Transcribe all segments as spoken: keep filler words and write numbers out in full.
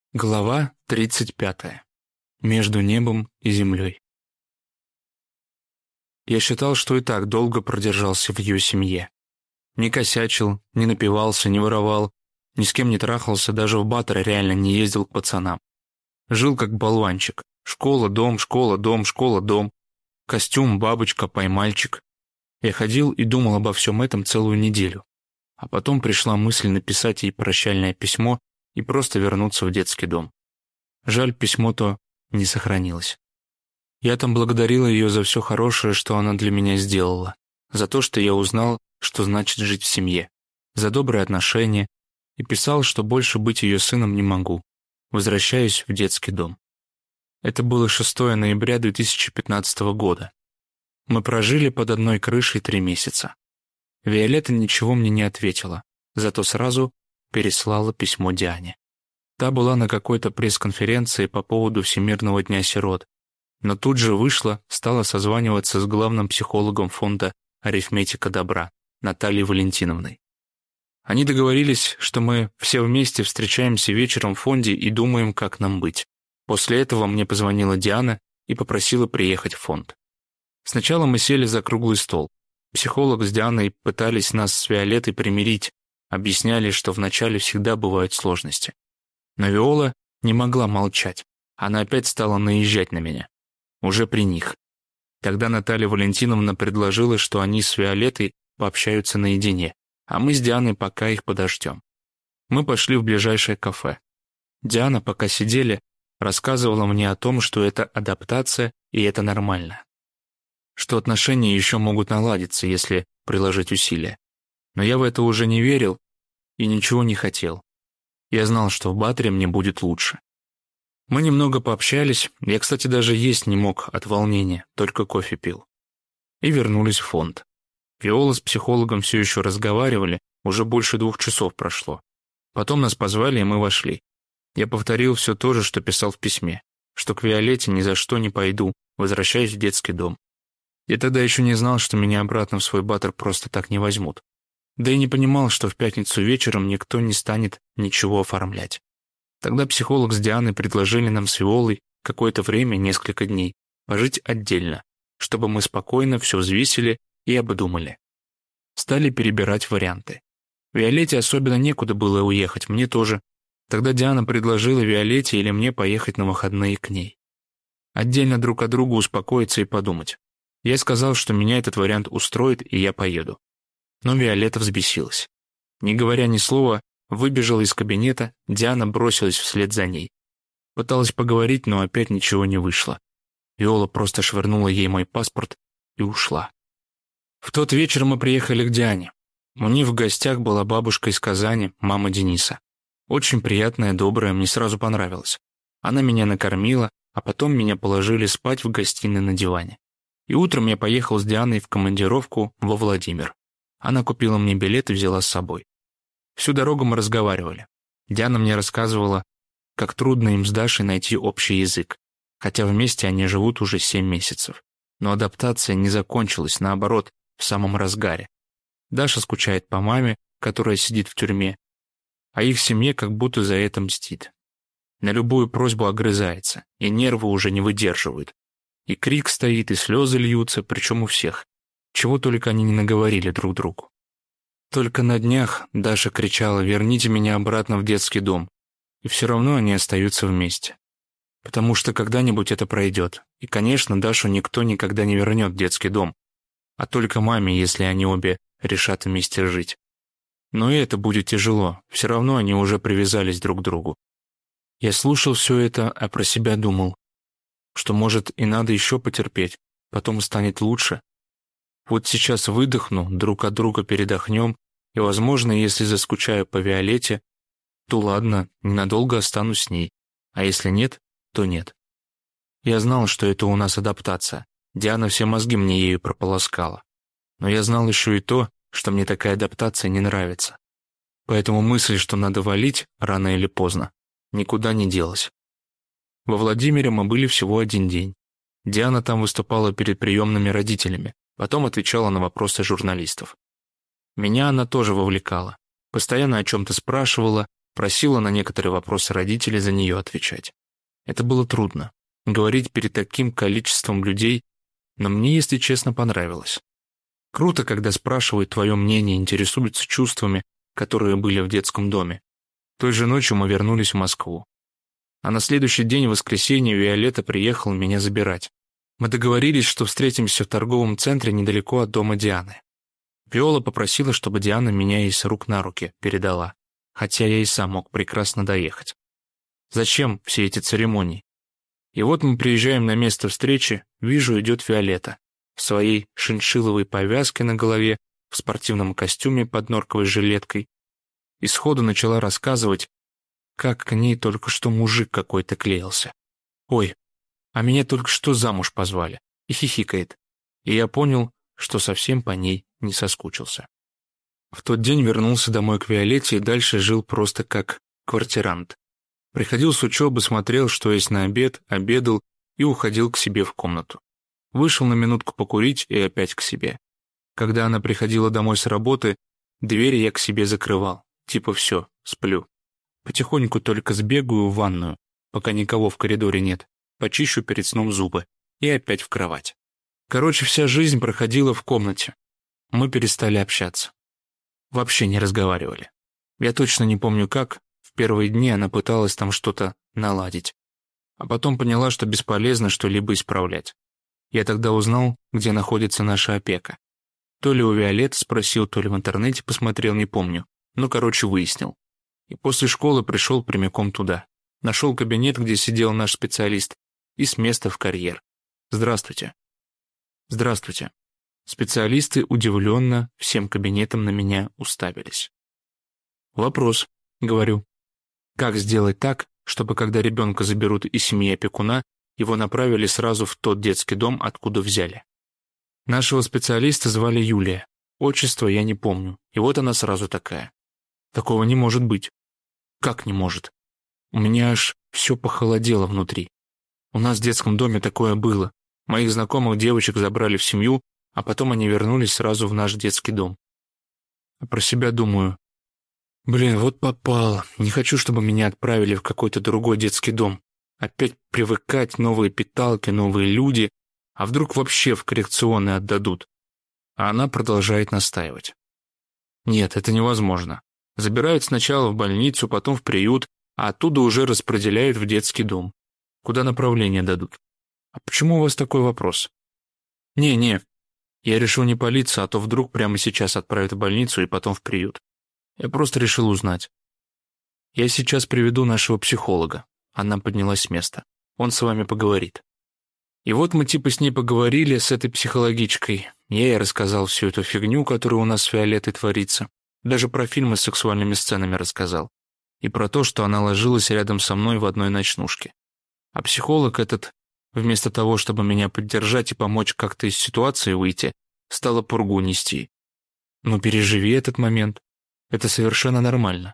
Глава тридцать пятая. Между небом и землей. Я считал, что и так долго продержался в ее семье. Не косячил, не напивался, не воровал, ни с кем не трахался, даже в Батор реально не ездил к пацанам. Жил как болванчик. Школа, дом, школа, дом, школа, дом. Костюм, бабочка, поймальчик. Я ходил и думал обо всем этом целую неделю. А потом пришла мысль написать ей прощальное письмо и просто вернуться в детский дом. Жаль, письмо-то не сохранилось. Я там благодарил ее за все хорошее, что она для меня сделала, за то, что я узнал, что значит жить в семье, за добрые отношения, и писал, что больше быть ее сыном не могу. Возвращаюсь в детский дом. Это было шестого ноября две тысячи пятнадцатого года. Мы прожили под одной крышей три месяца. Виолетта ничего мне не ответила, зато сразу переслала письмо Диане. Та была на какой-то пресс-конференции по поводу Всемирного дня сирот, но тут же вышла, стала созваниваться с главным психологом фонда «Арифметика добра» Натальей Валентиновной. Они договорились, что мы все вместе встречаемся вечером в фонде и думаем, как нам быть. После этого мне позвонила Диана и попросила приехать в фонд. Сначала мы сели за круглый стол. Психолог с Дианой пытались нас с Виолеттой примирить, объясняли, что вначале всегда бывают сложности. Но Виола не могла молчать. Она опять стала наезжать на меня. Уже при них. Тогда Наталья Валентиновна предложила, что они с Виолеттой пообщаются наедине, а мы с Дианой пока их подождем. Мы пошли в ближайшее кафе. Диана, пока сидели, рассказывала мне о том, что это адаптация и это нормально. Что отношения еще могут наладиться, если приложить усилия. Но я в это уже не верил и ничего не хотел. Я знал, что в Баторе мне будет лучше. Мы немного пообщались, я, кстати, даже есть не мог от волнения, только кофе пил. И вернулись в фонд. Виола с психологом все еще разговаривали, уже больше двух часов прошло. Потом нас позвали, и мы вошли. Я повторил все то же, что писал в письме, что к Виолетте ни за что не пойду, возвращаюсь в детский дом. Я тогда еще не знал, что меня обратно в свой Батор просто так не возьмут. Да и не понимал, что в пятницу вечером никто не станет ничего оформлять. Тогда психолог с Дианой предложили нам с Виолой какое-то время, несколько дней, пожить отдельно, чтобы мы спокойно все взвесили и обдумали. Стали перебирать варианты. Виолетте особенно некуда было уехать, мне тоже. Тогда Диана предложила Виолетте или мне поехать на выходные к ней. Отдельно друг от друга успокоиться и подумать. Я сказал, что меня этот вариант устроит, и я поеду. Но Виолетта взбесилась. Не говоря ни слова, выбежала из кабинета, Диана бросилась вслед за ней. Пыталась поговорить, но опять ничего не вышло. Виола просто швырнула ей мой паспорт и ушла. В тот вечер мы приехали к Диане. У них в гостях была бабушка из Казани, мама Дениса. Очень приятная, добрая, мне сразу понравилась. Она меня накормила, а потом меня положили спать в гостиной на диване. И утром я поехал с Дианой в командировку во Владимир. Она купила мне билет и взяла с собой. Всю дорогу мы разговаривали. Диана мне рассказывала, как трудно им с Дашей найти общий язык, хотя вместе они живут уже семь месяцев. Но адаптация не закончилась, наоборот, в самом разгаре. Даша скучает по маме, которая сидит в тюрьме, а их семье как будто за это мстит. На любую просьбу огрызается, и нервы уже не выдерживают. И крик стоит, и слезы льются, причем у всех. Чего только они не наговорили друг другу. Только на днях Даша кричала: «Верните меня обратно в детский дом». И все равно они остаются вместе. Потому что когда-нибудь это пройдет. И, конечно, Дашу никто никогда не вернет в детский дом. А только маме, если они обе решат вместе жить. Но и это будет тяжело. Все равно они уже привязались друг к другу. Я слушал все это, а про себя думал, что, может, и надо еще потерпеть, потом станет лучше. Вот сейчас выдохну, друг от друга передохнем, и, возможно, если заскучаю по Виолетте, то ладно, ненадолго останусь с ней, а если нет, то нет. Я знал, что это у нас адаптация. Диана все мозги мне ею прополоскала. Но я знал еще и то, что мне такая адаптация не нравится. Поэтому мысль, что надо валить, рано или поздно, никуда не делась. Во Владимире мы были всего один день. Диана там выступала перед приемными родителями, потом отвечала на вопросы журналистов. Меня она тоже вовлекала. Постоянно о чем-то спрашивала, Просила на некоторые вопросы родителей за нее отвечать. Это было трудно. Говорить перед таким количеством людей, но мне, если честно, понравилось. Круто, когда спрашивают твое мнение, интересуются чувствами, которые были в детском доме. Той же ночью мы вернулись в Москву. А на следующий день, в воскресенье, Виолетта приехала меня забирать. Мы договорились, что встретимся в торговом центре недалеко от дома Дианы. Виола попросила, чтобы Диана меня ей с рук на руки передала, хотя я и сам мог прекрасно доехать. Зачем все эти церемонии? И вот мы приезжаем на место встречи, вижу, идет Виолетта в своей шиншилловой повязке на голове, в спортивном костюме под норковой жилеткой, и сходу начала рассказывать, как к ней только что мужик какой-то клеился. Ой, а меня только что замуж позвали, и хихикает. И я понял, что совсем по ней не соскучился. В тот день вернулся домой к Виолетте и дальше жил просто как квартирант. Приходил с учебы, смотрел, что есть на обед, обедал и уходил к себе в комнату. Вышел на минутку покурить и опять к себе. Когда она приходила домой с работы, дверь я к себе закрывал. Типа все, сплю. Потихоньку только сбегаю в ванную, пока никого в коридоре нет, почищу перед сном зубы и опять в кровать. Короче, вся жизнь проходила в комнате. Мы перестали общаться. Вообще не разговаривали. Я точно не помню как, в первые дни она пыталась там что-то наладить. А потом поняла, что бесполезно что-либо исправлять. Я тогда узнал, где находится наша опека. То ли у Виолетты спросил, то ли в интернете посмотрел, не помню. Ну, короче, выяснил. И после школы пришел прямиком туда. Нашел кабинет, где сидел наш специалист, и с места в карьер. Здравствуйте. Здравствуйте. Специалисты удивленно всем кабинетом на меня уставились. Вопрос, говорю. Как сделать так, чтобы когда ребенка заберут из семьи опекуна, его направили сразу в тот детский дом, откуда взяли? Нашего специалиста звали Юлия. Отчество я не помню. И вот она сразу такая. Такого не может быть. Как не может? У меня аж все похолодело внутри. У нас в детском доме такое было. Моих знакомых девочек забрали в семью, а потом они вернулись сразу в наш детский дом. А про себя думаю. Блин, вот попал. Не хочу, чтобы меня отправили в какой-то другой детский дом. Опять привыкать, новые питалки, новые люди. А вдруг вообще в коррекционный отдадут? А она продолжает настаивать. Нет, это невозможно. Забирают сначала в больницу, потом в приют, а оттуда уже распределяют в детский дом. Куда направление дадут? А почему у вас такой вопрос? Не-не, я решил не палиться, а то вдруг прямо сейчас отправят в больницу и потом в приют. Я просто решил узнать. Я сейчас приведу нашего психолога. Она поднялась с места. Он с вами поговорит. И вот мы типа с ней поговорили, с этой психологичкой. Я ей рассказал всю эту фигню, которая у нас с Виолеттой творится. Даже про фильмы с сексуальными сценами рассказал. И про то, что она ложилась рядом со мной в одной ночнушке. А психолог этот, вместо того, чтобы меня поддержать и помочь как-то из ситуации выйти, стала пургу нести. Ну переживи этот момент. Это совершенно нормально.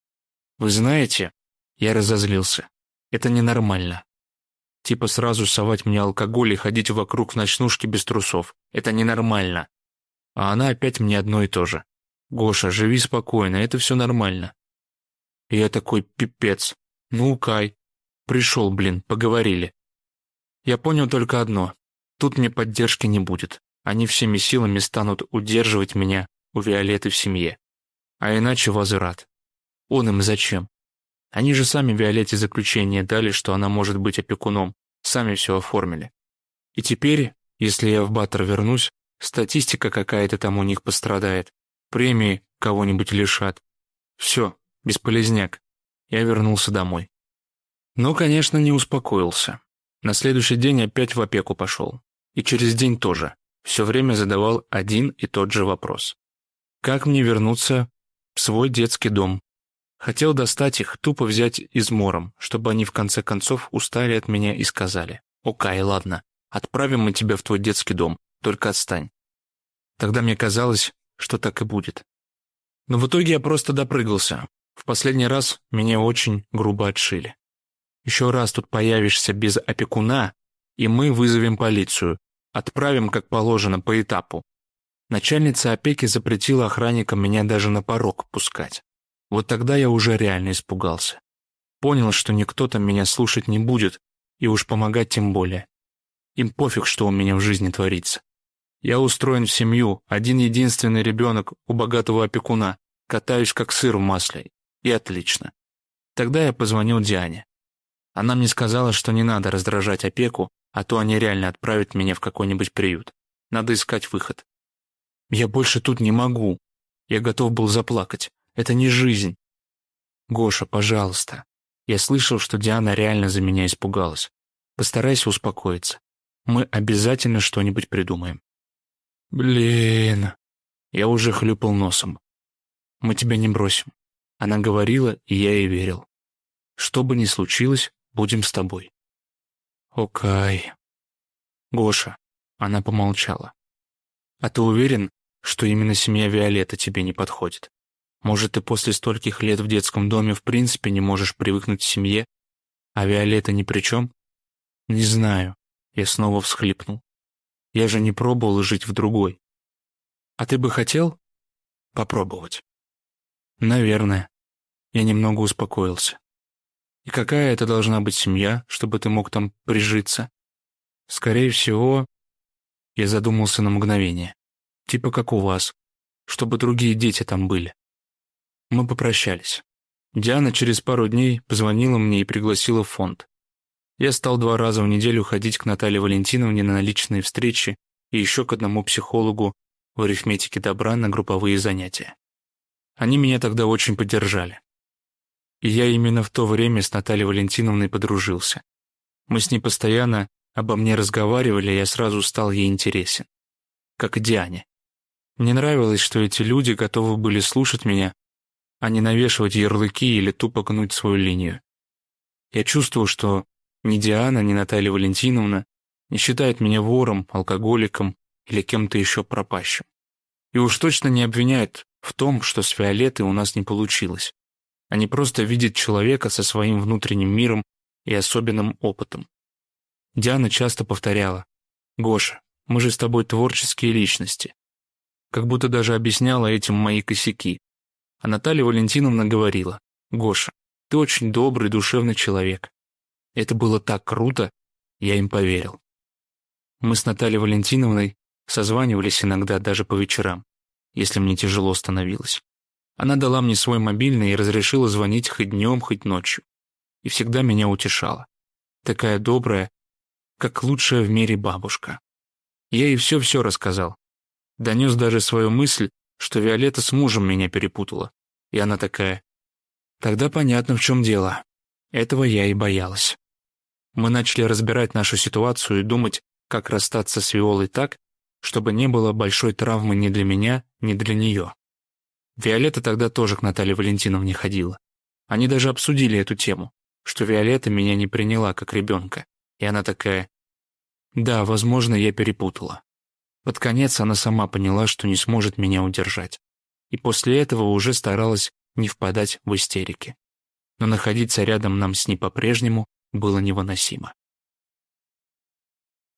Вы знаете, я разозлился. Это ненормально. Типа сразу совать мне алкоголь и ходить вокруг в ночнушке без трусов. Это ненормально. А она опять мне одно и то же. Гоша, живи спокойно, это все нормально. И я такой, пипец. Ну, Кай. Пришел, блин, поговорили. Я понял только одно. Тут мне поддержки не будет. Они всеми силами станут удерживать меня у Виолетты в семье. А иначе возврат. Он им зачем? Они же сами Виолетте заключение дали, что она может быть опекуном. Сами все оформили. И теперь, если я в Баттер вернусь, статистика какая-то там у них пострадает. Премии кого-нибудь лишат. Все, бесполезняк. Я вернулся домой. Но, конечно, не успокоился. На следующий день опять в опеку пошел. И через день тоже. Все время задавал один и тот же вопрос. Как мне вернуться в свой детский дом? Хотел достать их, тупо взять измором, чтобы они в конце концов устали от меня и сказали: «Окей, ладно, отправим мы тебя в твой детский дом, только отстань». Тогда мне казалось, что так и будет. Но в итоге я просто допрыгался. В последний раз меня очень грубо отшили. Еще раз тут появишься без опекуна, и мы вызовем полицию. Отправим, как положено, по этапу. Начальница опеки запретила охранникам меня даже на порог пускать. Вот тогда я уже реально испугался. Понял, что никто там меня слушать не будет, и уж помогать тем более. Им пофиг, что у меня в жизни творится. Я устроен в семью, один-единственный ребенок у богатого опекуна, катаюсь как сыр в масле. И отлично. Тогда я позвонил Диане. Она мне сказала, что не надо раздражать опеку, а то они реально отправят меня в какой-нибудь приют. Надо искать выход. Я больше тут не могу. Я готов был заплакать. Это не жизнь. Гоша, пожалуйста. Я слышал, что Диана реально за меня испугалась. Постарайся успокоиться. Мы обязательно что-нибудь придумаем. Блин. Я уже хлюпал носом. Мы тебя не бросим. Она говорила, и я ей верил. Что бы ни случилось, будем с тобой. Окей. Гоша. Она помолчала. А ты уверен, что именно семья Виолетты тебе не подходит? Может, ты после стольких лет в детском доме в принципе не можешь привыкнуть к семье, а Виолетта ни при чем? Не знаю. Я снова всхлипнул. Я же не пробовал жить в другой. А ты бы хотел попробовать? Наверное. Я немного успокоился. И какая это должна быть семья, чтобы ты мог там прижиться? Скорее всего, я задумался на мгновение. Типа как у вас, чтобы другие дети там были. Мы попрощались. Диана через пару дней позвонила мне и пригласила в фонд. Я стал два раза в неделю ходить к Наталье Валентиновне на личные встречи и еще к одному психологу в арифметике добра на групповые занятия. Они меня тогда очень поддержали. И я именно в то время с Натальей Валентиновной подружился. Мы с ней постоянно обо мне разговаривали, и я сразу стал ей интересен. Как и Диане. Мне нравилось, что эти люди готовы были слушать меня, а не навешивать ярлыки или тупо гнуть свою линию. Я чувствовал, что ни Диана, ни Наталья Валентиновна не считают меня вором, алкоголиком или кем-то еще пропащим. И уж точно не обвиняют в том, что с Виолеттой у нас не получилось. Они просто видят человека со своим внутренним миром и особенным опытом. Диана часто повторяла: «Гоша, мы же с тобой творческие личности». Как будто даже объясняла этим мои косяки. А Наталья Валентиновна говорила: «Гоша, ты очень добрый, душевный человек». Это было так круто, я им поверил. Мы с Натальей Валентиновной созванивались иногда даже по вечерам, если мне тяжело становилось. Она дала мне свой мобильный и разрешила звонить хоть днем, хоть ночью. И всегда меня утешала. Такая добрая, как лучшая в мире бабушка. Я ей все-все рассказал. Донес даже свою мысль, что Виолетта с мужем меня перепутала. И она такая: «Тогда понятно, в чем дело». Этого я и боялась. Мы начали разбирать нашу ситуацию и думать, как расстаться с Виолой так, чтобы не было большой травмы ни для меня, ни для нее. Виолетта тогда тоже к Наталье Валентиновне ходила. Они даже обсудили эту тему, что Виолетта меня не приняла как ребенка. И она такая: «Да, возможно, я перепутала». Под конец она сама поняла, что не сможет меня удержать. И после этого уже старалась не впадать в истерики. Но находиться рядом нам с ней по-прежнему было невыносимо.